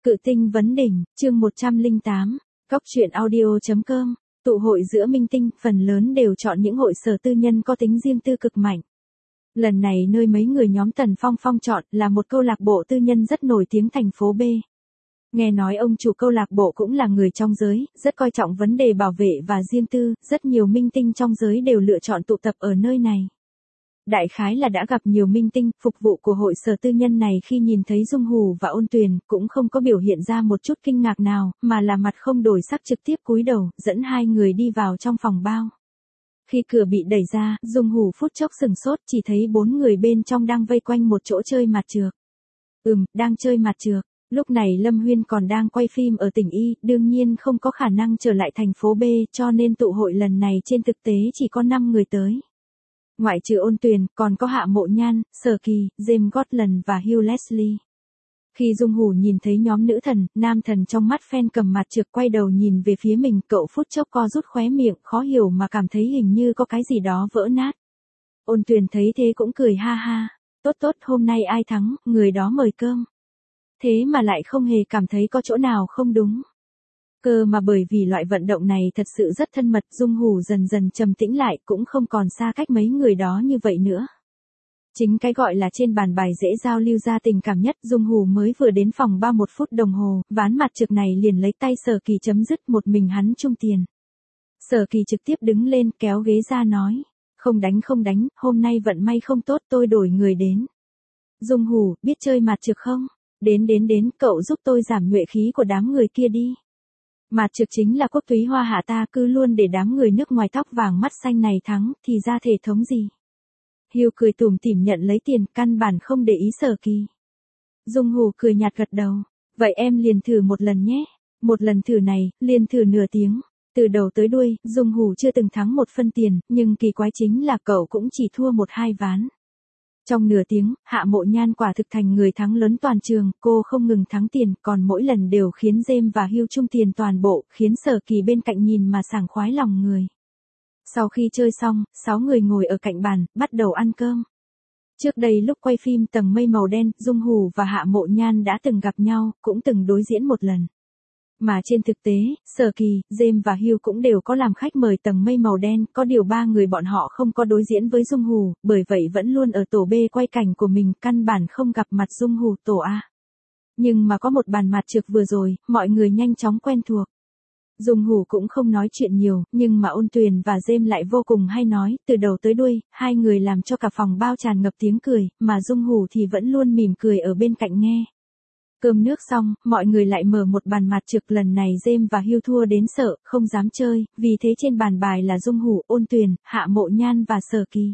Cự tinh vấn đỉnh, chương 108, Góc truyện audio.com, tụ hội giữa minh tinh, phần lớn đều chọn những hội sở tư nhân có tính riêng tư cực mạnh. Lần này nơi mấy người nhóm Tần Phong Phong chọn là một câu lạc bộ tư nhân rất nổi tiếng thành phố B. Nghe nói ông chủ câu lạc bộ cũng là người trong giới, rất coi trọng vấn đề bảo vệ và riêng tư, rất nhiều minh tinh trong giới đều lựa chọn tụ tập ở nơi này. Đại khái là đã gặp nhiều minh tinh, phục vụ của hội sở tư nhân này khi nhìn thấy Dung Hù và Ôn Tuyền, cũng không có biểu hiện ra một chút kinh ngạc nào, mà là mặt không đổi sắc trực tiếp cúi đầu, dẫn hai người đi vào trong phòng bao. Khi cửa bị đẩy ra, Dung Hù phút chốc sừng sốt, chỉ thấy 4 người bên trong đang vây quanh một chỗ chơi mặt trược. Đang chơi mặt trược. Lúc này Lâm Huyên còn đang quay phim ở tỉnh Y, đương nhiên không có khả năng trở lại thành phố B, cho nên tụ hội lần này trên thực tế chỉ có 5 người tới. Ngoại trừ Ôn Tuyền, còn có Hạ Mộ Nhan, Sở Kỳ, James Gordon và Hugh Leslie. Khi Dung Hù nhìn thấy nhóm nữ thần, nam thần trong mắt fan cầm mặt trược quay đầu nhìn về phía mình, cậu phút chốc co rút khóe miệng, khó hiểu mà cảm thấy hình như có cái gì đó vỡ nát. Ôn Tuyền thấy thế cũng cười ha ha, tốt, hôm nay ai thắng, người đó mời cơm. Thế mà lại không hề cảm thấy có chỗ nào không đúng. Cơ mà bởi vì loại vận động này thật sự rất thân mật, Dung Hù dần dần trầm tĩnh lại, cũng không còn xa cách mấy người đó như vậy nữa. Chính cái gọi là trên bàn bài dễ giao lưu ra tình cảm nhất, Dung Hù mới vừa đến phòng 1 phút đồng hồ, ván mặt trược này liền lấy tay Sở Kỳ chấm dứt, một mình hắn chung tiền. Sở Kỳ trực tiếp đứng lên kéo ghế ra nói, không đánh, hôm nay vận may không tốt, tôi đổi người đến. Dung Hù, biết chơi mặt trược không? Đến, cậu giúp tôi giảm nhuệ khí của đám người kia đi. Mặt trược chính là quốc túy hoa hạ, ta cứ luôn để đám người nước ngoài tóc vàng mắt xanh này thắng, thì ra thể thống gì. Hugh cười tủm tỉm nhận lấy tiền, căn bản không để ý Sở Kỳ. Dung Hù cười nhạt gật đầu, vậy em liền thử một lần nhé. Một lần thử này, liền thử nửa tiếng. Từ đầu tới đuôi, Dung Hù chưa từng thắng một phân tiền, nhưng kỳ quái chính là cậu cũng chỉ thua 1-2 ván. Trong nửa tiếng, Hạ Mộ Nhan quả thực thành người thắng lớn toàn trường, cô không ngừng thắng tiền, còn mỗi lần đều khiến James và Hugh chung tiền toàn bộ, khiến Sở Kỳ bên cạnh nhìn mà sảng khoái lòng người. Sau khi chơi xong, 6 người ngồi ở cạnh bàn, bắt đầu ăn cơm. Trước đây lúc quay phim Tầng Mây Màu Đen, Dung Hù và Hạ Mộ Nhan đã từng gặp nhau, cũng từng đối diễn một lần. Mà trên thực tế, Sở Kỳ, James và Hugh cũng đều có làm khách mời Tầng Mây Màu Đen, có điều 3 người bọn họ không có đối diễn với Dung Hù, bởi vậy vẫn luôn ở tổ B quay cảnh của mình, căn bản không gặp mặt Dung Hù tổ A. Nhưng mà có một bàn mặt trược vừa rồi, mọi người nhanh chóng quen thuộc. Dung Hù cũng không nói chuyện nhiều, nhưng mà Ôn Tuyền và James lại vô cùng hay nói, từ đầu tới đuôi, hai người làm cho cả phòng bao tràn ngập tiếng cười, mà Dung Hù thì vẫn luôn mỉm cười ở bên cạnh nghe. Cơm nước xong, mọi người lại mở một bàn mặt trược, lần này James và Hugh thua đến sợ, không dám chơi, vì thế trên bàn bài là Dung Hù, Ôn Tuyền, Hạ Mộ Nhan và Sở Kỳ.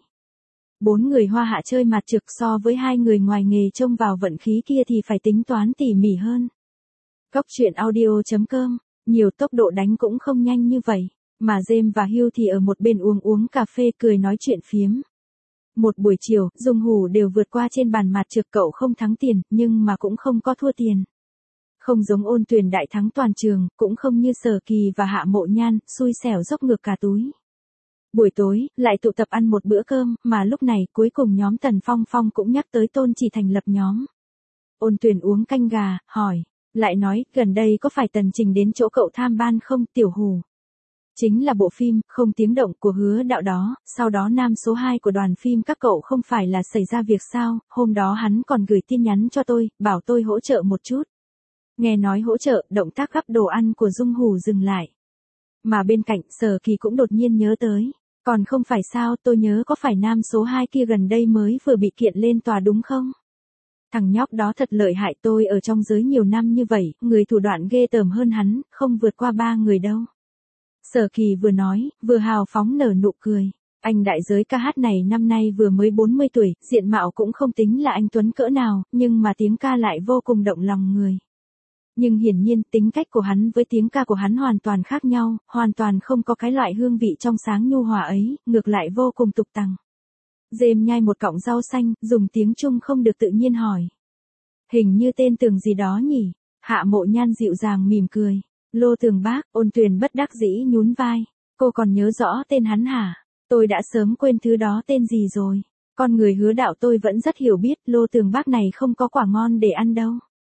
4 người hoa hạ chơi mặt trược so với 2 người ngoài nghề trông vào vận khí kia thì phải tính toán tỉ mỉ hơn. Góc truyện audio.com, nhiều tốc độ đánh cũng không nhanh như vậy, mà James và Hugh thì ở một bên uống cà phê cười nói chuyện phiếm. Một buổi chiều, Dung Hù đều vượt qua trên bàn mặt trược, cậu không thắng tiền, nhưng mà cũng không có thua tiền. Không giống Ôn Tuyền đại thắng toàn trường, cũng không như Sở Kỳ và Hạ Mộ Nhan, xui xẻo dốc ngược cả túi. Buổi tối, lại tụ tập ăn một bữa cơm, mà lúc này cuối cùng nhóm Tần Phong Phong cũng nhắc tới Tôn Chỉ thành lập nhóm. Ôn Tuyền uống canh gà, hỏi, lại nói, gần đây có phải Tần Trình đến chỗ cậu tham ban không, Tiểu Hù? Chính là bộ phim Không Tiếng Động của Hứa Đạo đó, sau đó nam số 2 của đoàn phim các cậu không phải là xảy ra việc sao, hôm đó hắn còn gửi tin nhắn cho tôi, bảo tôi hỗ trợ một chút. Nghe nói hỗ trợ, động tác gắp đồ ăn của Dung Hù dừng lại. Mà bên cạnh, Sở Kỳ cũng đột nhiên nhớ tới, còn không phải sao, tôi nhớ có phải nam số 2 kia gần đây mới vừa bị kiện lên tòa đúng không? Thằng nhóc đó thật lợi hại, tôi ở trong giới nhiều năm như vậy, người thủ đoạn ghê tởm hơn hắn, không vượt qua 3 người đâu. Sở Kỳ vừa nói, vừa hào phóng nở nụ cười. Anh đại giới ca hát này năm nay vừa mới 40 tuổi, diện mạo cũng không tính là anh tuấn cỡ nào, nhưng mà tiếng ca lại vô cùng động lòng người. Nhưng hiển nhiên tính cách của hắn với tiếng ca của hắn hoàn toàn khác nhau, hoàn toàn không có cái loại hương vị trong sáng nhu hòa ấy, ngược lại vô cùng tục tằng. James nhai một cọng rau xanh, dùng tiếng Trung không được tự nhiên hỏi. Hình như tên Tường gì đó nhỉ? Hạ Mộ Nhan dịu dàng mỉm cười. Lô Tường bác, Ôn Tuyền bất đắc dĩ nhún vai. Cô còn nhớ rõ tên hắn hả? Tôi đã sớm quên thứ đó tên gì rồi. Con người Hứa Đạo tôi vẫn rất hiểu biết, Lô Tường bác này không có quả ngon để ăn đâu.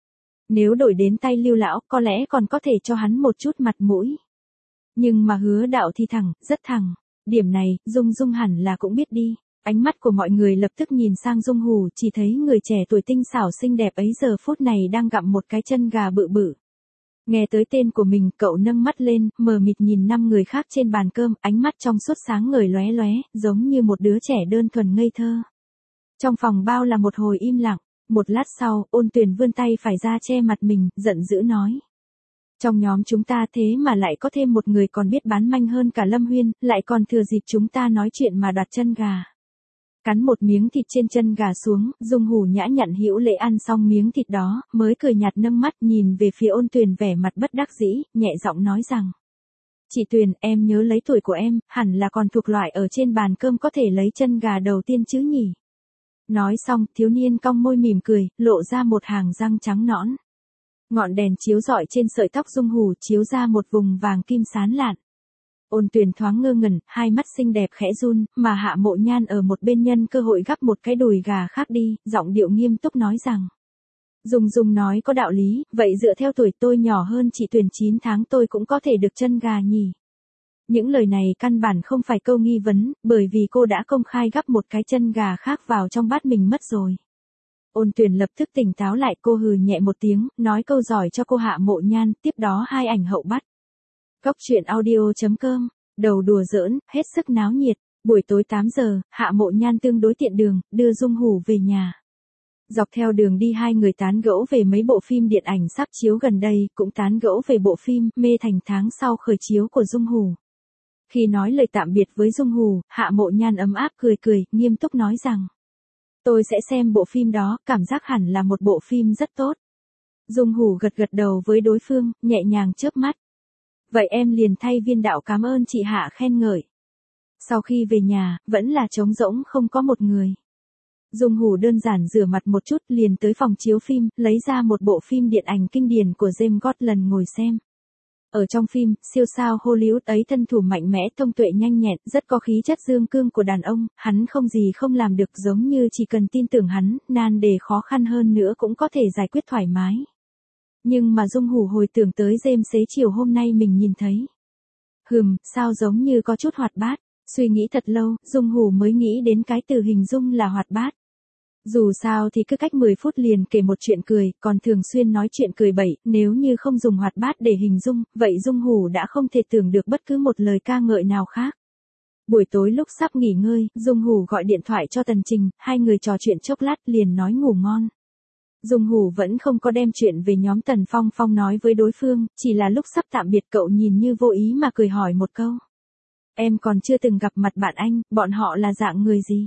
Nếu đổi đến tay Lưu lão, có lẽ còn có thể cho hắn một chút mặt mũi. Nhưng mà Hứa Đạo thì thẳng, rất thẳng. Điểm này, Dung Dung hẳn là cũng biết đi. Ánh mắt của mọi người lập tức nhìn sang Dung Hù, chỉ thấy người trẻ tuổi tinh xảo xinh đẹp ấy giờ phút này đang gặm một cái chân gà bự bự. Nghe tới tên của mình, cậu nâng mắt lên, mờ mịt nhìn 5 người khác trên bàn cơm, ánh mắt trong suốt sáng ngời lóe lóe, giống như một đứa trẻ đơn thuần ngây thơ. Trong phòng bao là một hồi im lặng, một lát sau, Ôn Tuyền vươn tay phải ra che mặt mình, giận dữ nói. Trong nhóm chúng ta thế mà lại có thêm một người còn biết bán manh hơn cả Lâm Huyên, lại còn thừa dịp chúng ta nói chuyện mà đoạt chân gà. Cắn một miếng thịt trên chân gà xuống, Dung Hù nhã nhặn hữu lễ ăn xong miếng thịt đó, mới cười nhạt nâng mắt nhìn về phía Ôn Tuyền vẻ mặt bất đắc dĩ, nhẹ giọng nói rằng. Chị Tuyền, em nhớ lấy tuổi của em, hẳn là còn thuộc loại ở trên bàn cơm có thể lấy chân gà đầu tiên chứ nhỉ? Nói xong, thiếu niên cong môi mỉm cười, lộ ra một hàng răng trắng nõn. Ngọn đèn chiếu rọi trên sợi tóc Dung Hù chiếu ra một vùng vàng kim sáng lạn. Ôn Tuyền thoáng ngơ ngẩn, hai mắt xinh đẹp khẽ run, mà Hạ Mộ Nhan ở một bên nhân cơ hội gắp một cái đùi gà khác đi, giọng điệu nghiêm túc nói rằng. Dung Dung nói có đạo lý, vậy dựa theo tuổi tôi nhỏ hơn chị Tuyền 9 tháng tôi cũng có thể được chân gà nhỉ. Những lời này căn bản không phải câu nghi vấn, bởi vì cô đã công khai gắp một cái chân gà khác vào trong bát mình mất rồi. Ôn Tuyền lập tức tỉnh táo lại, cô hừ nhẹ một tiếng, nói câu giỏi cho cô Hạ Mộ Nhan, tiếp đó hai ảnh hậu bắt. Góc truyện audio.com, đầu đùa giỡn, hết sức náo nhiệt. Buổi tối 8 giờ, Hạ Mộ Nhan tương đối tiện đường, đưa Dung Hù về nhà. Dọc theo đường đi hai người tán gẫu về mấy bộ phim điện ảnh sắp chiếu gần đây, cũng tán gẫu về bộ phim Mê Thành tháng sau khởi chiếu của Dung Hù. Khi nói lời tạm biệt với Dung Hù, Hạ Mộ Nhan ấm áp cười cười, nghiêm túc nói rằng. Tôi sẽ xem bộ phim đó, cảm giác hẳn là một bộ phim rất tốt. Dung Hù gật gật đầu với đối phương, nhẹ nhàng chớp mắt. Vậy em liền thay Viên đạo cảm ơn chị Hạ khen ngợi. Sau khi về nhà, vẫn là trống rỗng không có một người. Dung Hù đơn giản rửa mặt một chút liền tới phòng chiếu phim, lấy ra một bộ phim điện ảnh kinh điển của James Gordon ngồi xem. Ở trong phim, siêu sao Hollywood ấy thân thủ mạnh mẽ thông tuệ nhanh nhẹn, rất có khí chất dương cương của đàn ông, hắn không gì không làm được giống như chỉ cần tin tưởng hắn, nan đề khó khăn hơn nữa cũng có thể giải quyết thoải mái. Nhưng mà Dung Hù hồi tưởng tới James xế chiều hôm nay mình nhìn thấy. Sao giống như có chút hoạt bát, suy nghĩ thật lâu, Dung Hù mới nghĩ đến cái từ hình dung là hoạt bát. Dù sao thì cứ cách 10 phút liền kể một chuyện cười, còn thường xuyên nói chuyện cười bậy, nếu như không dùng hoạt bát để hình dung, vậy Dung Hù đã không thể tưởng được bất cứ một lời ca ngợi nào khác. Buổi tối lúc sắp nghỉ ngơi, Dung Hù gọi điện thoại cho Tần Trình, hai người trò chuyện chốc lát liền nói ngủ ngon. Dung Hù vẫn không có đem chuyện về nhóm Tần Phong Phong nói với đối phương, chỉ là lúc sắp tạm biệt cậu nhìn như vô ý mà cười hỏi một câu. Em còn chưa từng gặp mặt bạn anh, bọn họ là dạng người gì?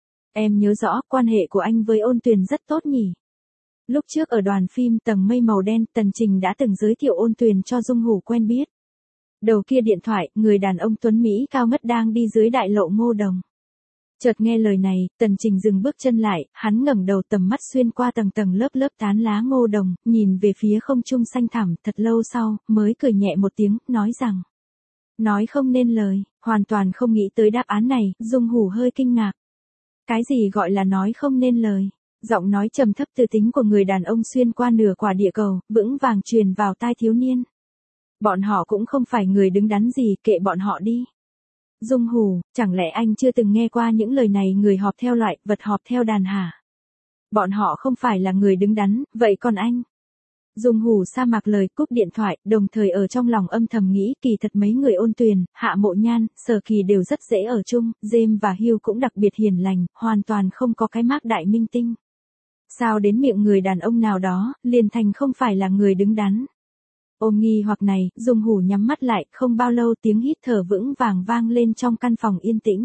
Em nhớ rõ, quan hệ của anh với Ôn Tuyền rất tốt nhỉ? Lúc trước ở đoàn phim Tầng Mây Màu Đen, Tần Trình đã từng giới thiệu Ôn Tuyền cho Dung Hù quen biết. Đầu kia điện thoại, người đàn ông tuấn Mỹ cao ngất đang đi dưới đại lộ Ngô Đồng. Chợt nghe lời này, Tần Trình dừng bước chân lại, hắn ngẩng đầu tầm mắt xuyên qua tầng tầng lớp lớp tán lá Ngô Đồng, nhìn về phía không trung xanh thẳm, thật lâu sau, mới cười nhẹ một tiếng, nói rằng. Nói không nên lời, hoàn toàn không nghĩ tới đáp án này, Dung Hù hơi kinh ngạc. Cái gì gọi là nói không nên lời? Giọng nói trầm thấp từ tính của người đàn ông xuyên qua nửa quả địa cầu, vững vàng truyền vào tai thiếu niên. Bọn họ cũng không phải người đứng đắn gì, kệ bọn họ đi. Dung Hù, chẳng lẽ anh chưa từng nghe qua những lời này người họp theo loại, vật họp theo đàn hả? Bọn họ không phải là người đứng đắn, vậy còn anh? Dung Hù sa mạc lời cúp điện thoại, đồng thời ở trong lòng âm thầm nghĩ kỳ thật mấy người Ôn Tuyền, Hạ Mộ Nhan, Sở Kỳ đều rất dễ ở chung, James và Hugh cũng đặc biệt hiền lành, hoàn toàn không có cái mác đại minh tinh. Sao đến miệng người đàn ông nào đó, liền thành không phải là người đứng đắn. Ôm nghi hoặc này, Dung Hù nhắm mắt lại, không bao lâu tiếng hít thở vững vàng vang lên trong căn phòng yên tĩnh.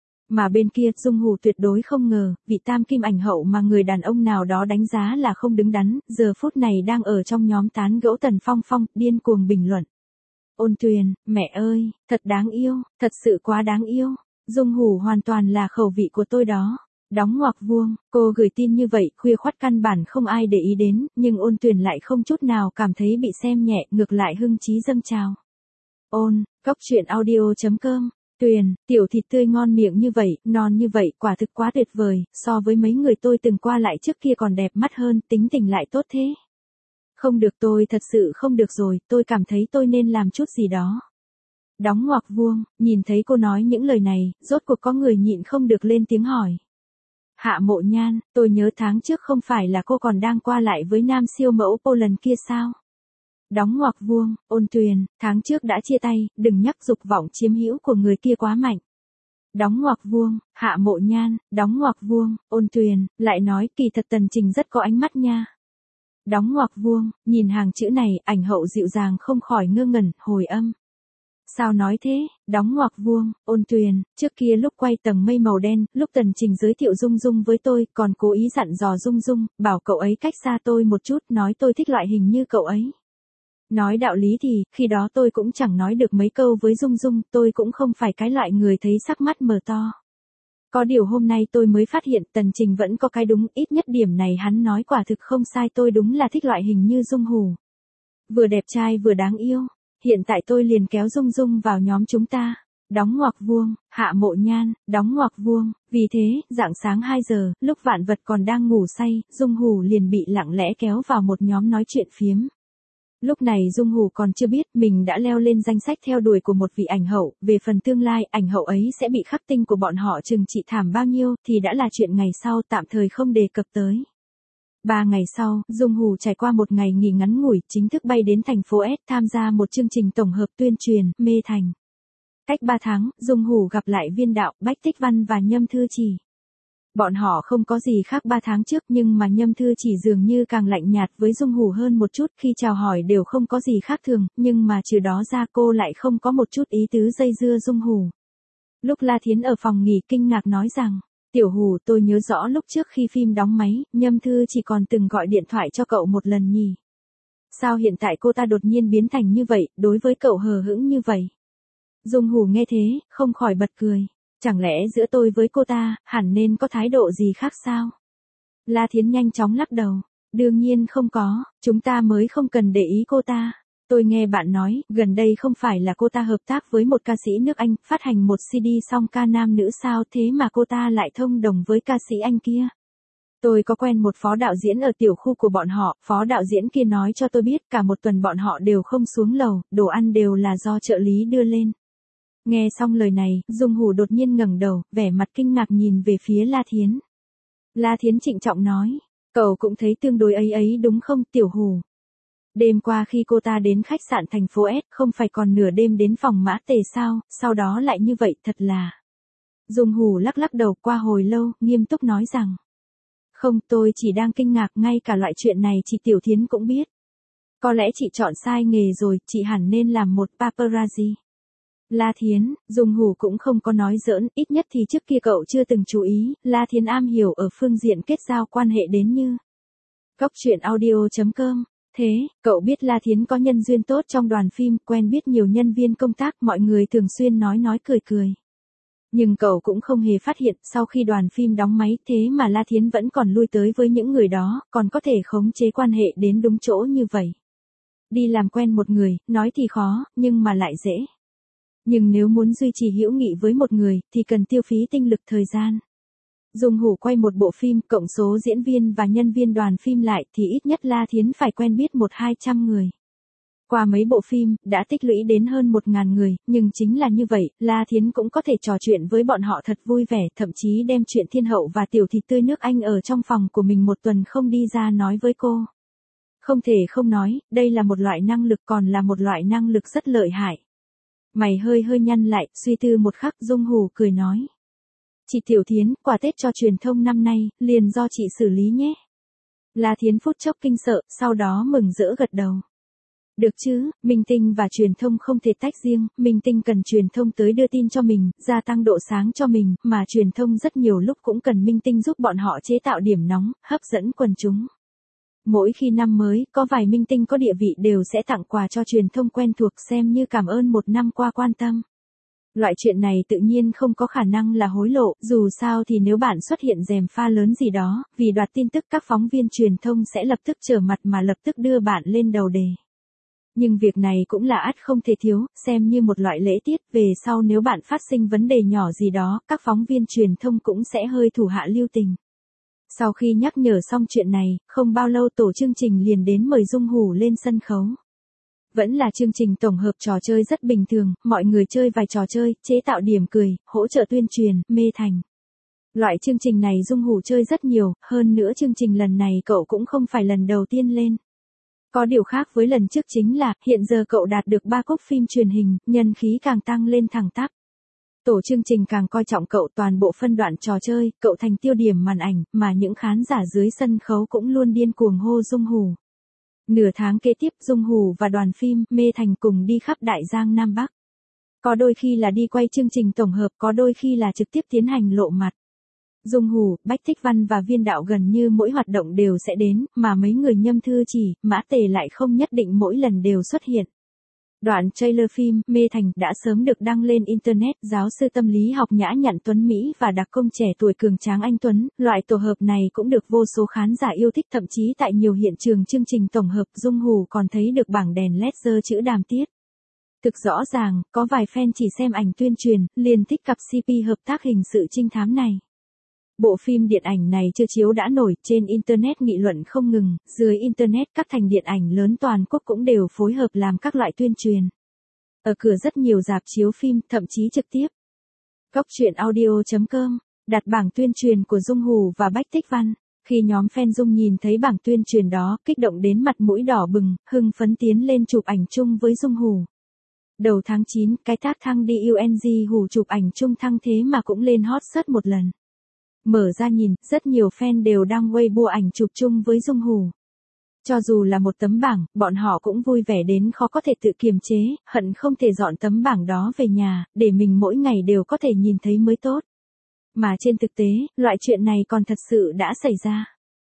Mà bên kia, Dung Hù tuyệt đối không ngờ, vị tam kim ảnh hậu mà người đàn ông nào đó đánh giá là không đứng đắn, giờ phút này đang ở trong nhóm tán gẫu Tần Phong Phong, điên cuồng bình luận. Ôn Tuyền, mẹ ơi, thật đáng yêu, thật sự quá đáng yêu. Dung Hù hoàn toàn là khẩu vị của tôi đó. Đóng ngoặc vuông, cô gửi tin như vậy, khuya khoắt căn bản không ai để ý đến, nhưng Ôn Tuyền lại không chút nào cảm thấy bị xem nhẹ, ngược lại hưng trí dâng trào. Góc truyện audio.com. Tuyền, tiểu thịt tươi ngon miệng như vậy, non như vậy, quả thực quá tuyệt vời, so với mấy người tôi từng qua lại trước kia còn đẹp mắt hơn, tính tình lại tốt thế. Không được, tôi thật sự không được rồi, tôi cảm thấy tôi nên làm chút gì đó. Đóng ngoặc vuông, nhìn thấy cô nói những lời này, rốt cuộc có người nhịn không được lên tiếng hỏi. Hạ Mộ Nhan, tôi nhớ tháng trước không phải là cô còn đang qua lại với nam siêu mẫu Poland kia sao? Đóng ngoặc vuông, Ôn Tuyền, tháng trước đã chia tay, đừng nhắc dục vọng chiếm hữu của người kia quá mạnh. Đóng ngoặc vuông, Hạ Mộ Nhan, đóng ngoặc vuông, Ôn Tuyền, lại nói kỳ thật Tần Trình rất có ánh mắt nha. Đóng ngoặc vuông, nhìn hàng chữ này, ảnh hậu dịu dàng không khỏi ngơ ngẩn, hồi âm. Sao nói thế, đóng ngoặc vuông, Ôn Tuyền, trước kia lúc quay Tầng Mây Màu Đen, lúc Tần Trình giới thiệu Dung Dung với tôi, còn cố ý dặn dò Dung Dung, bảo cậu ấy cách xa tôi một chút, nói tôi thích loại hình như cậu ấy. Nói đạo lý thì, khi đó tôi cũng chẳng nói được mấy câu với Dung Dung, tôi cũng không phải cái loại người thấy sắc mắt mờ to. Có điều hôm nay tôi mới phát hiện Tần Trình vẫn có cái đúng, ít nhất điểm này hắn nói quả thực không sai, tôi đúng là thích loại hình như Dung Hủ. Vừa đẹp trai vừa đáng yêu. Hiện tại tôi liền kéo Dung Dung vào nhóm chúng ta. Đóng ngoặc vuông, Hạ Mộ Nhan, đóng ngoặc vuông, vì thế, rạng sáng 2 giờ, lúc vạn vật còn đang ngủ say, Dung Hủ liền bị lặng lẽ kéo vào một nhóm nói chuyện phiếm. Lúc này Dung Hủ còn chưa biết mình đã leo lên danh sách theo đuổi của một vị ảnh hậu, về phần tương lai ảnh hậu ấy sẽ bị khắc tinh của bọn họ trừng trị thảm bao nhiêu thì đã là chuyện ngày sau, tạm thời không đề cập tới. 3 ngày sau, Dung Hủ trải qua một ngày nghỉ ngắn ngủi, chính thức bay đến thành phố S tham gia một chương trình tổng hợp tuyên truyền, Mê Thành. Cách 3 tháng, Dung Hủ gặp lại Viên Đạo, Bách Tích Văn và Nhâm Thư Chỉ. Bọn họ không có gì khác 3 tháng trước nhưng mà Nhâm Thư Chỉ dường như càng lạnh nhạt với Dung Hủ hơn một chút, khi chào hỏi đều không có gì khác thường, nhưng mà trừ đó ra cô lại không có một chút ý tứ dây dưa Dung Hủ. Lúc La Thiến ở phòng nghỉ kinh ngạc nói rằng, Tiểu Hủ, tôi nhớ rõ lúc trước khi phim đóng máy, Nhâm Thư Chỉ còn từng gọi điện thoại cho cậu một lần nhỉ. Sao hiện tại cô ta đột nhiên biến thành như vậy, đối với cậu hờ hững như vậy? Dung Hủ nghe thế, không khỏi bật cười. Chẳng lẽ giữa tôi với cô ta, hẳn nên có thái độ gì khác sao? La Thiến nhanh chóng lắc đầu. Đương nhiên không có, chúng ta mới không cần để ý cô ta. Tôi nghe bạn nói, gần đây không phải là cô ta hợp tác với một ca sĩ nước Anh, phát hành một CD song ca nam nữ sao, thế mà cô ta lại thông đồng với ca sĩ Anh kia. Tôi có quen một phó đạo diễn ở tiểu khu của bọn họ, phó đạo diễn kia nói cho tôi biết cả một tuần bọn họ đều không xuống lầu, đồ ăn đều là do trợ lý đưa lên. Nghe xong lời này, Dung Hủ đột nhiên ngẩng đầu, vẻ mặt kinh ngạc nhìn về phía La Thiến. La Thiến trịnh trọng nói, cậu cũng thấy tương đối ấy đúng không, Tiểu Hủ? Đêm qua khi cô ta đến khách sạn thành phố S, không phải còn nửa đêm đến phòng Mã Tề sao, sau đó lại như vậy, thật là. Dung Hủ lắc lắc đầu, qua hồi lâu, nghiêm túc nói rằng. Không, tôi chỉ đang kinh ngạc, ngay cả loại chuyện này chị Tiểu Thiến cũng biết. Có lẽ chị chọn sai nghề rồi, chị hẳn nên làm một paparazzi. La Thiến, Dung Hủ cũng không có nói giỡn, ít nhất thì trước kia cậu chưa từng chú ý, La Thiến am hiểu ở phương diện kết giao quan hệ đến như. Cóc truyện audio.com. Thế, cậu biết La Thiến có nhân duyên tốt trong đoàn phim, quen biết nhiều nhân viên công tác, mọi người thường xuyên nói cười. Nhưng cậu cũng không hề phát hiện, sau khi đoàn phim đóng máy, thế mà La Thiến vẫn còn lui tới với những người đó, còn có thể khống chế quan hệ đến đúng chỗ như vậy. Đi làm quen một người, nói thì khó, nhưng mà lại dễ. Nhưng nếu muốn duy trì hữu nghị với một người, thì cần tiêu phí tinh lực thời gian. Dung Hủ quay một bộ phim, cộng số diễn viên và nhân viên đoàn phim lại, thì ít nhất La Thiến phải quen biết 100-200 người. Qua mấy bộ phim, đã tích lũy đến hơn 1000 người, nhưng chính là như vậy, La Thiến cũng có thể trò chuyện với bọn họ thật vui vẻ, thậm chí đem chuyện thiên hậu và tiểu thịt tươi nước Anh ở trong phòng của mình một tuần không đi ra nói với cô. Không thể không nói, đây là một loại năng lực, còn là một loại năng lực rất lợi hại. Mày hơi nhăn lại, suy tư một khắc, Dung Hủ cười nói. Chị Tiểu Thiến, quà Tết cho truyền thông năm nay, liền do chị xử lý nhé. La Thiến phút chốc kinh sợ, sau đó mừng rỡ gật đầu. Được chứ, minh tinh và truyền thông không thể tách riêng, minh tinh cần truyền thông tới đưa tin cho mình, gia tăng độ sáng cho mình, mà truyền thông rất nhiều lúc cũng cần minh tinh giúp bọn họ chế tạo điểm nóng, hấp dẫn quần chúng. Mỗi khi năm mới, có vài minh tinh có địa vị đều sẽ tặng quà cho truyền thông quen thuộc xem như cảm ơn một năm qua quan tâm. Loại chuyện này tự nhiên không có khả năng là hối lộ, dù sao thì nếu bạn xuất hiện gièm pha lớn gì đó, vì đoạt tin tức các phóng viên truyền thông sẽ lập tức trở mặt mà lập tức đưa bạn lên đầu đề. Nhưng việc này cũng là ắt không thể thiếu, xem như một loại lễ tiết, về sau nếu bạn phát sinh vấn đề nhỏ gì đó, các phóng viên truyền thông cũng sẽ hơi thủ hạ lưu tình. Sau khi nhắc nhở xong chuyện này, không bao lâu tổ chương trình liền đến mời Dung Hủ lên sân khấu. Vẫn là chương trình tổng hợp trò chơi rất bình thường, mọi người chơi vài trò chơi, chế tạo điểm cười, hỗ trợ tuyên truyền, mê thành. Loại chương trình này Dung Hủ chơi rất nhiều, hơn nữa chương trình lần này cậu cũng không phải lần đầu tiên lên. Có điều khác với lần trước chính là, hiện giờ cậu đạt được 3 cúp phim truyền hình, nhân khí càng tăng lên thẳng tắp. Tổ chương trình càng coi trọng cậu, toàn bộ phân đoạn trò chơi, cậu thành tiêu điểm màn ảnh, mà những khán giả dưới sân khấu cũng luôn điên cuồng hô Dung Hủ. Nửa tháng kế tiếp Dung Hủ và đoàn phim Mê Thành cùng đi khắp Đại Giang Nam Bắc. Có đôi khi là đi quay chương trình tổng hợp, có đôi khi là trực tiếp tiến hành lộ mặt. Dung Hủ, Bách Thích Văn và Viên Đạo gần như mỗi hoạt động đều sẽ đến, mà mấy người Nhâm Thư Chỉ, Mã Tề lại không nhất định mỗi lần đều xuất hiện. Đoạn trailer phim Mê Thành đã sớm được đăng lên Internet, giáo sư tâm lý học Nhã Nhặn Tuấn Mỹ và đặc công trẻ tuổi cường tráng Anh Tuấn, loại tổ hợp này cũng được vô số khán giả yêu thích, thậm chí tại nhiều hiện trường chương trình tổng hợp Dung Hủ còn thấy được bảng đèn LED giơ chữ Đàm Tiết. Thực rõ ràng, có vài fan chỉ xem ảnh tuyên truyền, liền thích cặp CP hợp tác hình sự trinh thám này. Bộ phim điện ảnh này chưa chiếu đã nổi, trên Internet nghị luận không ngừng, dưới Internet các thành điện ảnh lớn toàn quốc cũng đều phối hợp làm các loại tuyên truyền. Ở cửa rất nhiều rạp chiếu phim, thậm chí trực tiếp. Góc truyện audio.com, đặt bảng tuyên truyền của Dung Hủ và Bách Thích Văn. Khi nhóm fan Dung nhìn thấy bảng tuyên truyền đó, kích động đến mặt mũi đỏ bừng, hưng phấn tiến lên chụp ảnh chung với Dung Hủ. Đầu tháng 9, cái tag thăng đi UNG Hủ chụp ảnh chung thăng thế mà cũng lên hot search một lần. Mở ra nhìn, rất nhiều fan đều đăng Weibo ảnh chụp chung với Dung Hủ. Cho dù là một tấm bảng, bọn họ cũng vui vẻ đến khó có thể tự kiềm chế, hận không thể dọn tấm bảng đó về nhà, để mình mỗi ngày đều có thể nhìn thấy mới tốt. Mà trên thực tế, loại chuyện này còn thật sự đã xảy ra.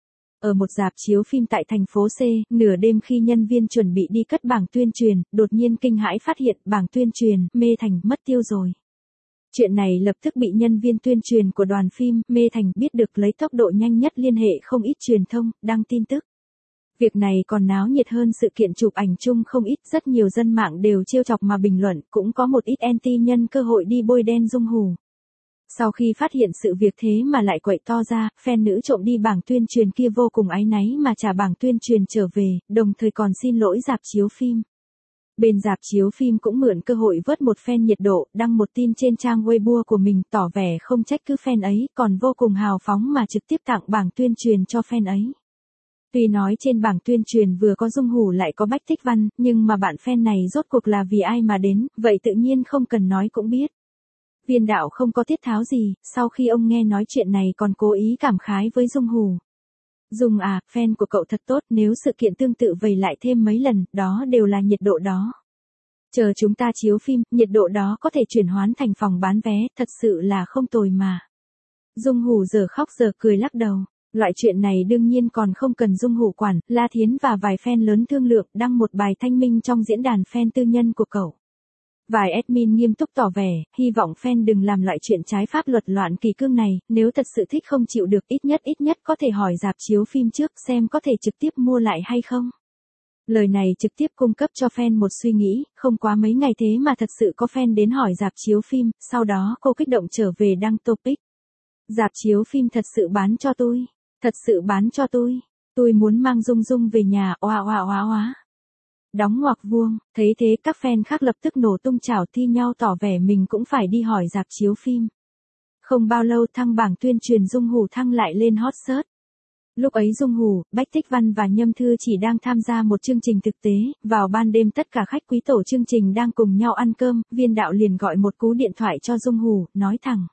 Ở một rạp chiếu phim tại thành phố C, nửa đêm khi nhân viên chuẩn bị đi cất bảng tuyên truyền, đột nhiên kinh hãi phát hiện bảng tuyên truyền Mê Thành mất tiêu rồi. Chuyện này lập tức bị nhân viên tuyên truyền của đoàn phim Mê Thành biết được, lấy tốc độ nhanh nhất liên hệ không ít truyền thông, đăng tin tức. Việc này còn náo nhiệt hơn sự kiện chụp ảnh chung không ít, rất nhiều dân mạng đều trêu chọc mà bình luận, cũng có một ít anti nhân cơ hội đi bôi đen Dung Hủ. Sau khi phát hiện sự việc thế mà lại quậy to ra, fan nữ trộm đi bảng tuyên truyền kia vô cùng áy náy mà trả bảng tuyên truyền trở về, đồng thời còn xin lỗi rạp chiếu phim. Bên rạp chiếu phim cũng mượn cơ hội vớt một fan nhiệt độ, đăng một tin trên trang Weibo của mình tỏ vẻ không trách cứ fan ấy, còn vô cùng hào phóng mà trực tiếp tặng bảng tuyên truyền cho fan ấy. Tuy nói trên bảng tuyên truyền vừa có Dung Hủ lại có Bách Thích Văn, nhưng mà bạn fan này rốt cuộc là vì ai mà đến, vậy tự nhiên không cần nói cũng biết. Viên Đạo không có tiết tháo gì, sau khi ông nghe nói chuyện này còn cố ý cảm khái với Dung Hủ. Dung à, fan của cậu thật tốt, nếu sự kiện tương tự vầy lại thêm mấy lần, đó đều là nhiệt độ đó. Chờ chúng ta chiếu phim, nhiệt độ đó có thể chuyển hoán thành phòng bán vé, thật sự là không tồi mà. Dung Hủ giờ khóc giờ cười lắc đầu. Loại chuyện này đương nhiên còn không cần Dung Hủ quản, La Thiến và vài fan lớn thương lượng đăng một bài thanh minh trong diễn đàn fan tư nhân của cậu. Vài admin nghiêm túc tỏ vẻ, hy vọng fan đừng làm loại chuyện trái pháp luật loạn kỷ cương này, nếu thật sự thích không chịu được ít nhất có thể hỏi rạp chiếu phim trước xem có thể trực tiếp mua lại hay không. Lời này trực tiếp cung cấp cho fan một suy nghĩ, không quá mấy ngày thế mà thật sự có fan đến hỏi rạp chiếu phim, sau đó cô kích động trở về đăng topic. Rạp chiếu phim thật sự bán cho tôi, thật sự bán cho tôi muốn mang Dung Dung về nhà, oa oa oa oa. Đóng ngoặc vuông, thấy thế các fan khác lập tức nổ tung chảo thi nhau tỏ vẻ mình cũng phải đi hỏi rạp chiếu phim. Không bao lâu thăng bảng tuyên truyền Dung Hủ thăng lại lên hot search. Lúc ấy Dung Hủ, Bách Thích Văn và Nhâm Thư chỉ đang tham gia một chương trình thực tế, vào ban đêm tất cả khách quý tổ chương trình đang cùng nhau ăn cơm, Viên Đạo liền gọi một cú điện thoại cho Dung Hủ, nói thẳng.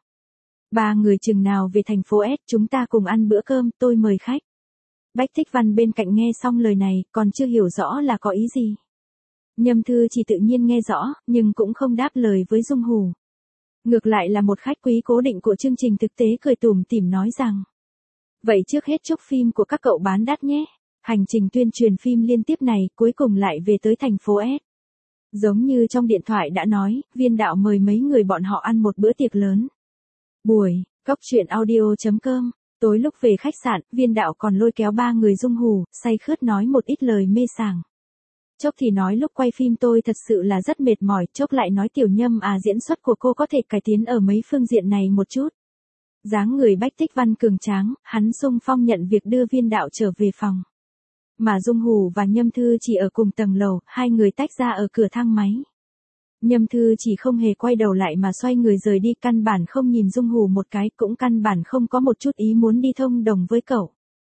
3 người chừng nào về thành phố S, chúng ta cùng ăn bữa cơm, tôi mời khách. Bách Thích Văn bên cạnh nghe xong lời này, còn chưa hiểu rõ là có ý gì. Nhâm Thư chỉ tự nhiên nghe rõ, nhưng cũng không đáp lời với Dung Hủ. Ngược lại là một khách quý cố định của chương trình thực tế cười tủm tỉm nói rằng. Vậy trước hết chúc phim của các cậu bán đắt nhé. Hành trình tuyên truyền phim liên tiếp này cuối cùng lại về tới thành phố S. Giống như trong điện thoại đã nói, Viên Đạo mời mấy người bọn họ ăn một bữa tiệc lớn. Buổi, góc truyện audio.com. Tối lúc về khách sạn, Viên Đạo còn lôi kéo 3 người Dung Hủ, say khướt nói một ít lời mê sảng. Chốc thì nói lúc quay phim tôi thật sự là rất mệt mỏi, chốc lại nói Tiểu Nhâm à diễn xuất của cô có thể cải tiến ở mấy phương diện này một chút. Dáng người Bách Tích Văn cường tráng, hắn xung phong nhận việc đưa viên đạo trở về phòng. Mà Dung Hủ và Nhâm Thư chỉ ở cùng tầng lầu, hai người tách ra ở cửa thang máy. Nhâm Thư chỉ không hề quay đầu lại mà xoay người rời đi, căn bản không nhìn Dung Hủ một cái, cũng căn bản không có một chút ý muốn đi thông đồng với cậu.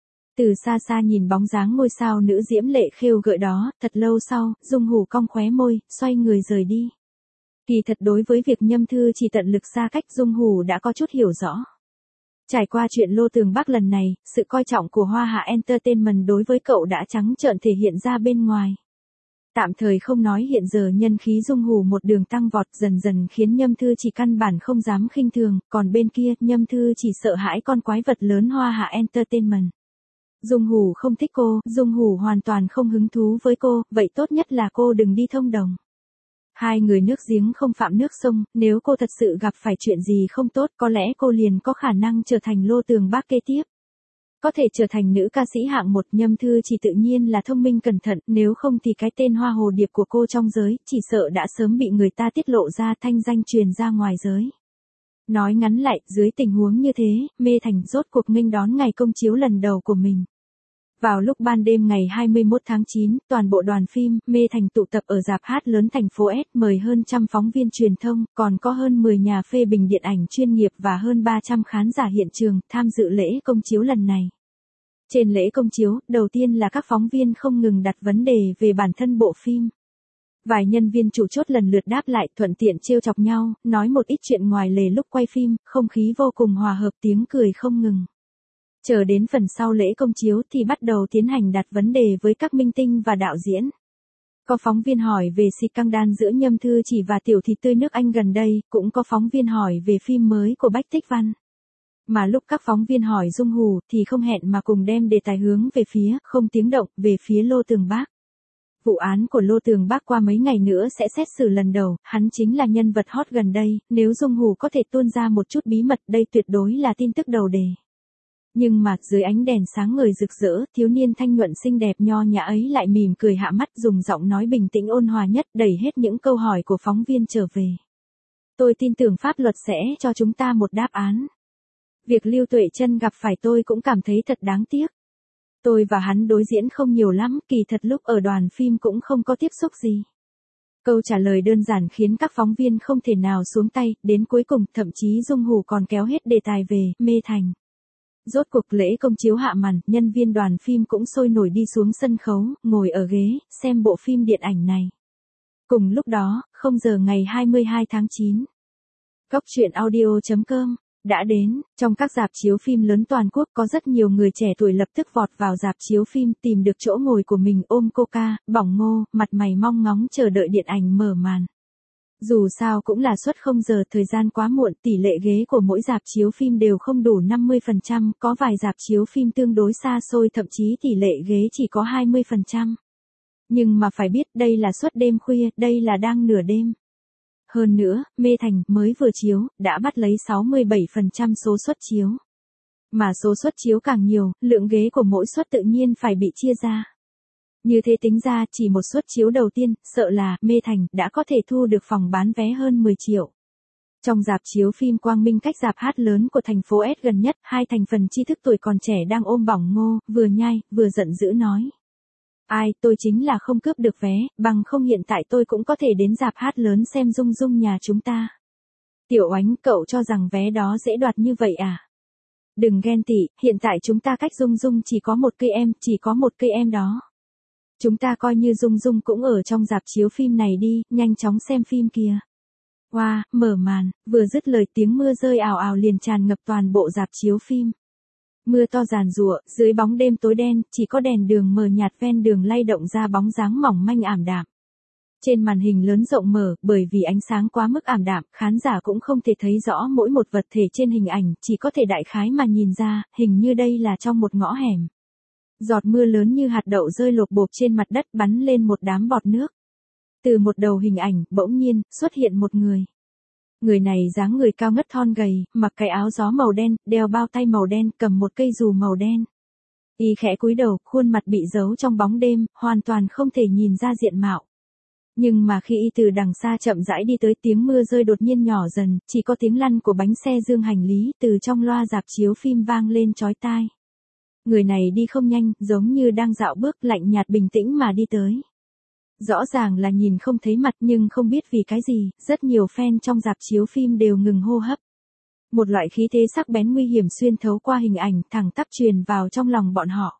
Từ xa xa nhìn bóng dáng ngôi sao nữ diễm lệ khêu gợi đó, thật lâu sau, Dung Hủ cong khóe môi, xoay người rời đi. Kỳ thật đối với việc Nhâm Thư chỉ tận lực xa cách, Dung Hủ đã có chút hiểu rõ. Trải qua chuyện Lô Tường Bắc lần này, sự coi trọng của Hoa Hạ Entertainment đối với cậu đã trắng trợn thể hiện ra bên ngoài. Tạm thời không nói hiện giờ nhân khí Dung Hủ một đường tăng vọt dần dần khiến Nhâm Thư chỉ căn bản không dám khinh thường, còn bên kia Nhâm Thư chỉ sợ hãi con quái vật lớn Hoa Hạ Entertainment. Dung Hủ không thích cô, Dung Hủ hoàn toàn không hứng thú với cô, vậy tốt nhất là cô đừng đi thông đồng. Hai người nước giếng không phạm nước sông, nếu cô thật sự gặp phải chuyện gì không tốt có lẽ cô liền có khả năng trở thành Lô Tường Bắc kế tiếp. Có thể trở thành nữ ca sĩ hạng một. Nhâm Thư chỉ tự nhiên là thông minh cẩn thận, nếu không thì cái tên Hoa Hồ Điệp của cô trong giới, chỉ sợ đã sớm bị người ta tiết lộ ra, thanh danh truyền ra ngoài giới. Nói ngắn lại, dưới tình huống như thế, Mê Thành rốt cuộc nghênh đón ngày công chiếu lần đầu của mình. Vào lúc ban đêm ngày 21 tháng 9, toàn bộ đoàn phim Mê Thành tụ tập ở rạp hát lớn thành phố S, mời hơn trăm phóng viên truyền thông, còn có hơn 10 nhà phê bình điện ảnh chuyên nghiệp và hơn 300 khán giả hiện trường tham dự lễ công chiếu lần này. Trên lễ công chiếu, đầu tiên là các phóng viên không ngừng đặt vấn đề về bản thân bộ phim. Vài nhân viên chủ chốt lần lượt đáp lại, thuận tiện trêu chọc nhau, nói một ít chuyện ngoài lề lúc quay phim, không khí vô cùng hòa hợp, tiếng cười không ngừng. Chờ đến phần sau lễ công chiếu thì bắt đầu tiến hành đặt vấn đề với các minh tinh và đạo diễn. Có phóng viên hỏi về scandal giữa Nhâm Thư Chỉ và Tiểu Thịt Tươi nước Anh gần đây, cũng có phóng viên hỏi về phim mới của Bách Tích Văn. Mà lúc các phóng viên hỏi Dung Hủ thì không hẹn mà cùng đem đề tài hướng về phía, không tiếng động, về phía Lô Tường Bắc. Vụ án của Lô Tường Bắc qua mấy ngày nữa sẽ xét xử lần đầu, hắn chính là nhân vật hot gần đây, nếu Dung Hủ có thể tuôn ra một chút bí mật đây tuyệt đối là tin tức đầu đề. Nhưng mà dưới ánh đèn sáng ngời rực rỡ, thiếu niên thanh nhuận xinh đẹp nho nhã ấy lại mỉm cười hạ mắt, dùng giọng nói bình tĩnh ôn hòa nhất đẩy hết những câu hỏi của phóng viên trở về. Tôi tin tưởng pháp luật sẽ cho chúng ta một đáp án. Việc Lưu Tuệ Trân gặp phải tôi cũng cảm thấy thật đáng tiếc. Tôi và hắn đối diễn không nhiều lắm, kỳ thật lúc ở đoàn phim cũng không có tiếp xúc gì. Câu trả lời đơn giản khiến các phóng viên không thể nào xuống tay, đến cuối cùng thậm chí Dung Hủ còn kéo hết đề tài về Mê Thành. Rốt cuộc lễ công chiếu hạ màn, nhân viên đoàn phim cũng sôi nổi đi xuống sân khấu, ngồi ở ghế, xem bộ phim điện ảnh này. Cùng lúc đó, 0 giờ ngày 22 tháng 9. Cóc truyện audio.com đã đến, trong các rạp chiếu phim lớn toàn quốc có rất nhiều người trẻ tuổi lập tức vọt vào rạp chiếu phim tìm được chỗ ngồi của mình, ôm coca, bỏng ngô, mặt mày mong ngóng chờ đợi điện ảnh mở màn. Dù sao cũng là suất 0 giờ, thời gian quá muộn, tỷ lệ ghế của mỗi rạp chiếu phim đều không đủ 50%, có vài rạp chiếu phim tương đối xa xôi thậm chí tỷ lệ ghế chỉ có 20%. Nhưng mà phải biết đây là suất đêm khuya, đây là đang nửa đêm. Hơn nữa, Mê Thành mới vừa chiếu, đã bắt lấy 67% số suất chiếu. Mà số suất chiếu càng nhiều, lượng ghế của mỗi suất tự nhiên phải bị chia ra. Như thế tính ra chỉ một suất chiếu đầu tiên, sợ là Mê Thành đã có thể thu được phòng bán vé hơn 10 triệu. Trong rạp chiếu phim Quang Minh cách rạp hát lớn của thành phố S gần nhất, hai thành phần tri thức tuổi còn trẻ đang ôm bỏng ngô, vừa nhai, vừa giận dữ nói. Ai, tôi chính là không cướp được vé, bằng không hiện tại tôi cũng có thể đến rạp hát lớn xem Dung Dung nhà chúng ta. Tiểu Oánh, cậu cho rằng vé đó dễ đoạt như vậy à? Đừng ghen tị, hiện tại chúng ta cách Dung Dung chỉ có một cây em, chỉ có một cây em đó. Chúng ta coi như Dung Dung cũng ở trong rạp chiếu phim này đi, nhanh chóng xem phim kìa. Wow, mở màn, vừa dứt lời tiếng mưa rơi ào ào liền tràn ngập toàn bộ rạp chiếu phim. Mưa to ràn rụa, dưới bóng đêm tối đen, chỉ có đèn đường mờ nhạt ven đường lay động ra bóng dáng mỏng manh ảm đạm. Trên màn hình lớn rộng mở, bởi vì ánh sáng quá mức ảm đạm, khán giả cũng không thể thấy rõ mỗi một vật thể trên hình ảnh, chỉ có thể đại khái mà nhìn ra, hình như đây là trong một ngõ hẻm. Giọt mưa lớn như hạt đậu rơi lộp bộp trên mặt đất bắn lên một đám bọt nước. Từ một đầu hình ảnh, bỗng nhiên, xuất hiện một người. Người này dáng người cao ngất thon gầy, mặc cái áo gió màu đen, đeo bao tay màu đen, cầm một cây dù màu đen. Y khẽ cúi đầu, khuôn mặt bị giấu trong bóng đêm, hoàn toàn không thể nhìn ra diện mạo. Nhưng mà khi y từ đằng xa chậm rãi đi tới, tiếng mưa rơi đột nhiên nhỏ dần, chỉ có tiếng lăn của bánh xe dương hành lý từ trong loa rạp chiếu phim vang lên chói tai. Người này đi không nhanh, giống như đang dạo bước, lạnh nhạt bình tĩnh mà đi tới. Rõ ràng là nhìn không thấy mặt, nhưng không biết vì cái gì, rất nhiều fan trong rạp chiếu phim đều ngừng hô hấp. Một loại khí thế sắc bén nguy hiểm xuyên thấu qua hình ảnh, thẳng tắp truyền vào trong lòng bọn họ.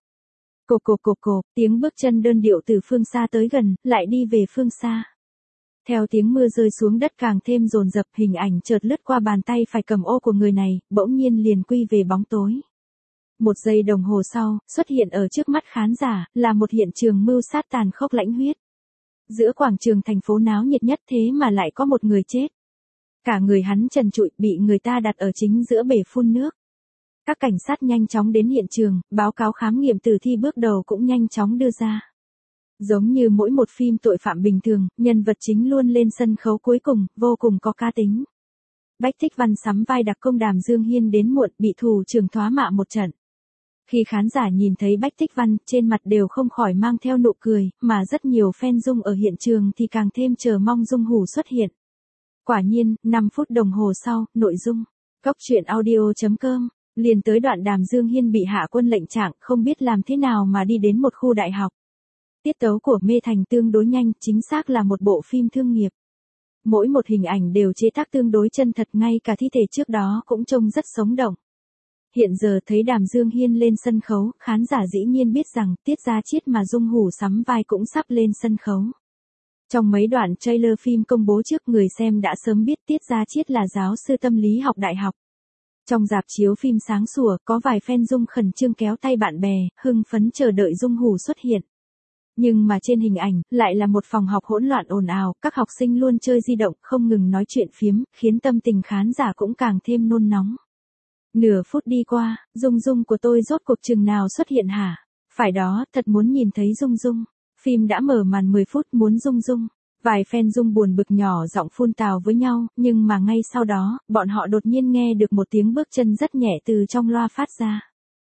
Cộp, tiếng bước chân đơn điệu từ phương xa tới gần, lại đi về phương xa. Theo tiếng mưa rơi xuống đất càng thêm dồn dập, hình ảnh chợt lướt qua bàn tay phải cầm ô của người này, bỗng nhiên liền quy về bóng tối. Một giây đồng hồ sau, xuất hiện ở trước mắt khán giả, là một hiện trường mưu sát tàn khốc lãnh huyết. Giữa quảng trường thành phố náo nhiệt nhất thế mà lại có một người chết. Cả người hắn trần trụi, bị người ta đặt ở chính giữa bể phun nước. Các cảnh sát nhanh chóng đến hiện trường, báo cáo khám nghiệm tử thi bước đầu cũng nhanh chóng đưa ra. Giống như mỗi một phim tội phạm bình thường, nhân vật chính luôn lên sân khấu cuối cùng, vô cùng có cá tính. Bách Thích Văn sắm vai đặc công Đàm Dương Hiên đến muộn, bị thủ trưởng thoá mạ một trận. Khi khán giả nhìn thấy Bách Thích Văn, trên mặt đều không khỏi mang theo nụ cười, mà rất nhiều fan Dung ở hiện trường thì càng thêm chờ mong Dung Hủ xuất hiện. Quả nhiên, 5 phút đồng hồ sau, nội dung. Cóc truyện audio.com, liền tới đoạn Đàm Dương Hiên bị hạ quân lệnh trạng, không biết làm thế nào mà đi đến một khu đại học. Tiết tấu của Mê Thành tương đối nhanh, chính xác là một bộ phim thương nghiệp. Mỗi một hình ảnh đều chế tác tương đối chân thật, ngay cả thi thể trước đó cũng trông rất sống động. Hiện giờ thấy Đàm Dương Hiên lên sân khấu, khán giả dĩ nhiên biết rằng Tiết Gia Chiết mà Dung Hủ sắm vai cũng sắp lên sân khấu. Trong mấy đoạn trailer phim công bố trước, người xem đã sớm biết Tiết Gia Chiết là giáo sư tâm lý học đại học. Trong rạp chiếu phim sáng sủa, có vài fan Dung khẩn trương kéo tay bạn bè, hưng phấn chờ đợi Dung Hủ xuất hiện. Nhưng mà trên hình ảnh, lại là một phòng học hỗn loạn ồn ào, các học sinh luôn chơi di động, không ngừng nói chuyện phiếm, khiến tâm tình khán giả cũng càng thêm nôn nóng. Nửa phút đi qua, Dung Dung của tôi rốt cuộc chừng nào xuất hiện hả? Phải đó, thật muốn nhìn thấy Dung Dung. Phim đã mở màn 10 phút, muốn Dung Dung. Vài fan Dung buồn bực nhỏ giọng phun tào với nhau, nhưng mà ngay sau đó, bọn họ đột nhiên nghe được một tiếng bước chân rất nhẹ từ trong loa phát ra.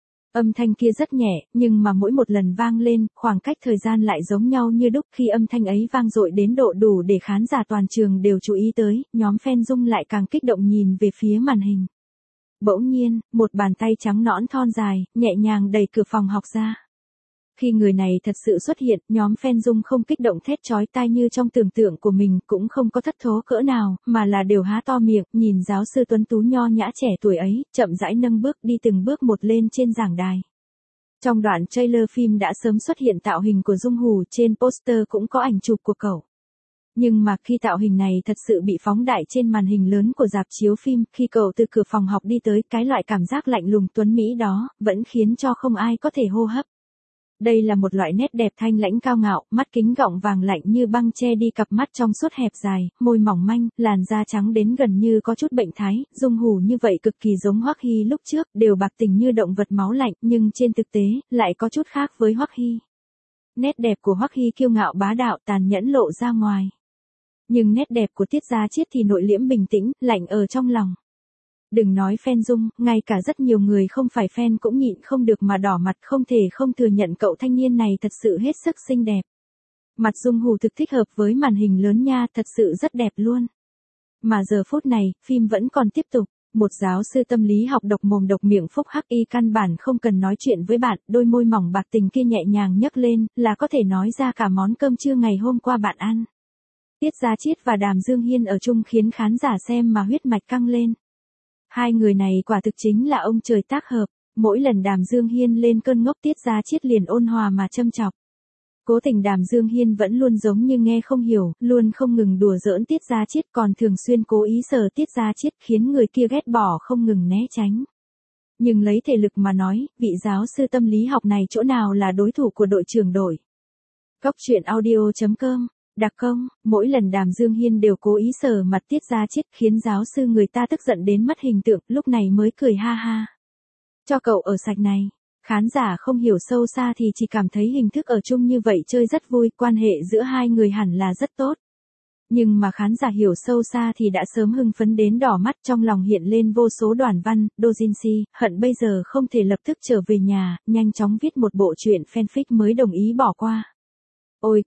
Âm thanh kia rất nhẹ, nhưng mà mỗi một lần vang lên, khoảng cách thời gian lại giống nhau như đúc. Khi âm thanh ấy vang dội đến độ đủ để khán giả toàn trường đều chú ý tới, nhóm fan Dung lại càng kích động nhìn về phía màn hình. Bỗng nhiên, một bàn tay trắng nõn thon dài, nhẹ nhàng đẩy cửa phòng học ra. Khi người này thật sự xuất hiện, nhóm fan Dung không kích động thét chói tai như trong tưởng tượng của mình, cũng không có thất thố cỡ nào, mà là đều há to miệng, nhìn giáo sư tuấn tú nho nhã trẻ tuổi ấy, chậm rãi nâng bước đi từng bước một lên trên giảng đài. Trong đoạn trailer phim đã sớm xuất hiện tạo hình của Dung Hủ, trên poster cũng có ảnh chụp của cậu. Nhưng mà khi tạo hình này thật sự bị phóng đại trên màn hình lớn của rạp chiếu phim, khi cậu từ cửa phòng học đi tới, cái loại cảm giác lạnh lùng tuấn mỹ đó, vẫn khiến cho không ai có thể hô hấp. Đây là một loại nét đẹp thanh lãnh cao ngạo, mắt kính gọng vàng lạnh như băng che đi cặp mắt trong suốt hẹp dài, môi mỏng manh, làn da trắng đến gần như có chút bệnh thái. Dung Hủ như vậy cực kỳ giống Hoắc Hy lúc trước, đều bạc tình như động vật máu lạnh, nhưng trên thực tế, lại có chút khác với Hoắc Hy. Nét đẹp của Hoắc Hy kiêu ngạo bá đạo, tàn nhẫn lộ ra ngoài. Nhưng nét đẹp của Tiết Gia Chiết thì nội liễm bình tĩnh, lạnh ở trong lòng. Đừng nói fan Dung, ngay cả rất nhiều người không phải fan cũng nhịn không được mà đỏ mặt, không thể không thừa nhận cậu thanh niên này thật sự hết sức xinh đẹp. Mặt Dung Hủ thực thích hợp với màn hình lớn nha, thật sự rất đẹp luôn. Mà giờ phút này, phim vẫn còn tiếp tục. Một giáo sư tâm lý học độc mồm độc miệng phúc hắc y căn bản không cần nói chuyện với bạn, đôi môi mỏng bạc tình kia nhẹ nhàng nhấc lên, là có thể nói ra cả món cơm trưa ngày hôm qua bạn ăn. Tiết Gia Chiết và Đàm Dương Hiên ở chung khiến khán giả xem mà huyết mạch căng lên. Hai người này quả thực chính là ông trời tác hợp, mỗi lần Đàm Dương Hiên lên cơn ngốc Tiết Gia Chiết liền ôn hòa mà châm chọc. Cố tình Đàm Dương Hiên vẫn luôn giống như nghe không hiểu, luôn không ngừng đùa giỡn Tiết Gia Chiết, còn thường xuyên cố ý sờ Tiết Gia Chiết, khiến người kia ghét bỏ không ngừng né tránh. Nhưng lấy thể lực mà nói, vị giáo sư tâm lý học này chỗ nào là đối thủ của đội trưởng đội. Cóc truyện audio.com, đặc công, mỗi lần Đàm Dương Hiên đều cố ý sờ mặt Tiết Gia Chiết, khiến giáo sư người ta tức giận đến mất hình tượng, lúc này mới cười ha ha. Cho cậu ở sạch này. Khán giả không hiểu sâu xa thì chỉ cảm thấy hình thức ở chung như vậy chơi rất vui, quan hệ giữa hai người hẳn là rất tốt. Nhưng mà khán giả hiểu sâu xa thì đã sớm hưng phấn đến đỏ mắt, trong lòng hiện lên vô số đoàn văn, doujinshi, hận bây giờ không thể lập tức trở về nhà, nhanh chóng viết một bộ truyện fanfic mới đồng ý bỏ qua. Ôi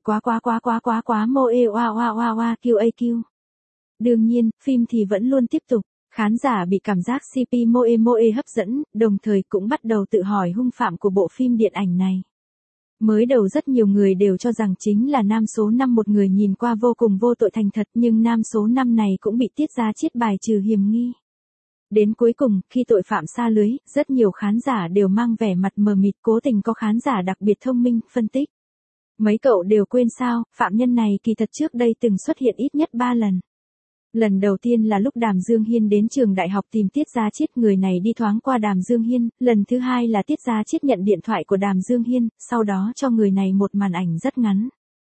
quá moe wa QAQ. Đương nhiên, phim thì vẫn luôn tiếp tục. Khán giả bị cảm giác CP moe hấp dẫn, đồng thời cũng bắt đầu tự hỏi hung phạm của bộ phim điện ảnh này. Mới đầu rất nhiều người đều cho rằng chính là nam số 5, một người nhìn qua vô cùng vô tội thành thật, nhưng nam số 5 này cũng bị Tiết Gia Chiết bài trừ hiểm nghi. Đến cuối cùng, khi tội phạm sa lưới, rất nhiều khán giả đều mang vẻ mặt mờ mịt, cố tình có khán giả đặc biệt thông minh, phân tích. Mấy cậu đều quên sao, phạm nhân này kỳ thật trước đây từng xuất hiện ít nhất 3 lần. Lần đầu tiên là lúc Đàm Dương Hiên đến trường đại học tìm Tiết Gia Chiết, người này đi thoáng qua Đàm Dương Hiên, lần thứ hai là Tiết Gia Chiết nhận điện thoại của Đàm Dương Hiên, sau đó cho người này một màn ảnh rất ngắn.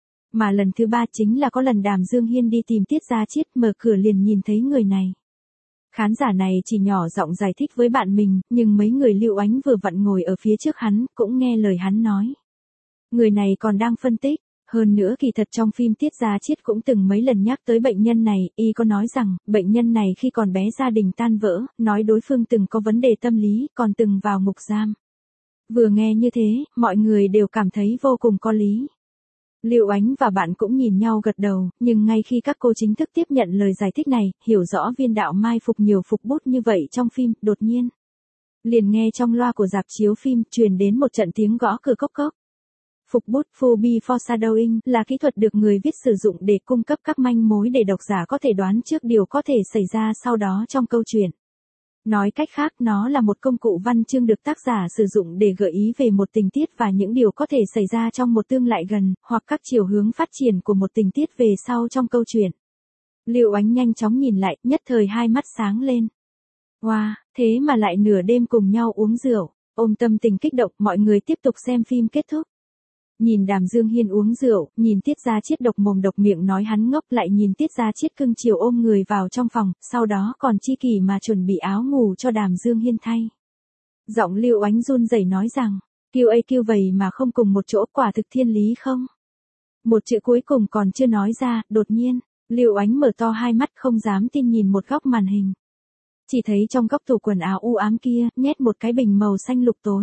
Mà lần thứ ba chính là có lần Đàm Dương Hiên đi tìm Tiết Gia Chiết, mở cửa liền nhìn thấy người này. Khán giả này chỉ nhỏ giọng giải thích với bạn mình, nhưng mấy người Lưu Ánh vừa vặn ngồi ở phía trước hắn, cũng nghe lời hắn nói. Người này còn đang phân tích. Hơn nữa kỳ thật trong phim Tiết Gia Chiết cũng từng mấy lần nhắc tới bệnh nhân này, y có nói rằng, bệnh nhân này khi còn bé gia đình tan vỡ, nói đối phương từng có vấn đề tâm lý, còn từng vào ngục giam. Vừa nghe như thế, mọi người đều cảm thấy vô cùng có lý. Lưu Ánh và bạn cũng nhìn nhau gật đầu, nhưng ngay khi các cô chính thức tiếp nhận lời giải thích này, hiểu rõ viên đạo mai phục nhiều phục bút như vậy trong phim, đột nhiên. Liền nghe trong loa của rạp chiếu phim truyền đến một trận tiếng gõ cửa cốc cốc. Phục bút Full foreshadowing là kỹ thuật được người viết sử dụng để cung cấp các manh mối để độc giả có thể đoán trước điều có thể xảy ra sau đó trong câu chuyện. Nói cách khác, nó là một công cụ văn chương được tác giả sử dụng để gợi ý về một tình tiết và những điều có thể xảy ra trong một tương lai gần, hoặc các chiều hướng phát triển của một tình tiết về sau trong câu chuyện. Lưu Ánh nhanh chóng nhìn lại, nhất thời hai mắt sáng lên. Wow, thế mà lại nửa đêm cùng nhau uống rượu. Ôm tâm tình kích động, mọi người tiếp tục xem phim kết thúc. Nhìn Đàm Dương Hiên uống rượu, nhìn Tiết Gia Chiết độc mồm độc miệng nói hắn ngốc, lại nhìn Tiết Gia Chiết cưng chiều ôm người vào trong phòng, sau đó còn chi kỷ mà chuẩn bị áo ngủ cho Đàm Dương Hiên thay. Giọng Lưu Ánh run rẩy nói rằng, QAQ vậy mà không cùng một chỗ, quả thực thiên lý không? Một chữ cuối cùng còn chưa nói ra, đột nhiên, Lưu Ánh mở to hai mắt không dám tin nhìn một góc màn hình. Chỉ thấy trong góc tủ quần áo u ám kia, nhét một cái bình màu xanh lục tối.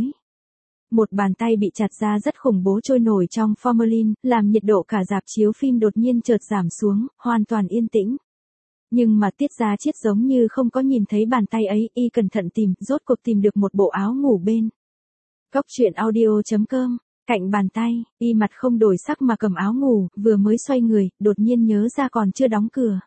Một bàn tay bị chặt ra rất khủng bố trôi nổi trong formalin, làm nhiệt độ cả rạp chiếu phim đột nhiên chợt giảm xuống, hoàn toàn yên tĩnh. Nhưng mà Tiết Gia Chiết giống như không có nhìn thấy bàn tay ấy, y cẩn thận tìm, rốt cuộc tìm được một bộ áo ngủ bên. Cóc truyện audio.com, cạnh bàn tay, y mặt không đổi sắc mà cầm áo ngủ, vừa mới xoay người, đột nhiên nhớ ra còn chưa đóng cửa.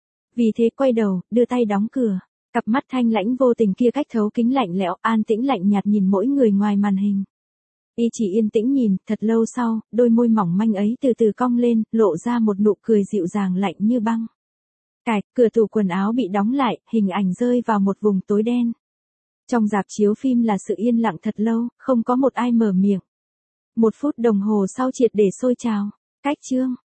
Vì thế quay đầu, đưa tay đóng cửa. Cặp mắt thanh lãnh vô tình kia cách thấu kính lạnh lẽo, an tĩnh lạnh nhạt nhìn mỗi người ngoài màn hình. Y chỉ yên tĩnh nhìn, thật lâu sau, đôi môi mỏng manh ấy từ từ cong lên, lộ ra một nụ cười dịu dàng lạnh như băng. Cạch, cửa tủ quần áo bị đóng lại, hình ảnh rơi vào một vùng tối đen. Trong rạp chiếu phim là sự yên lặng thật lâu, không có một ai mở miệng. 1 phút đồng hồ sau triệt để sôi trào. Cách chương.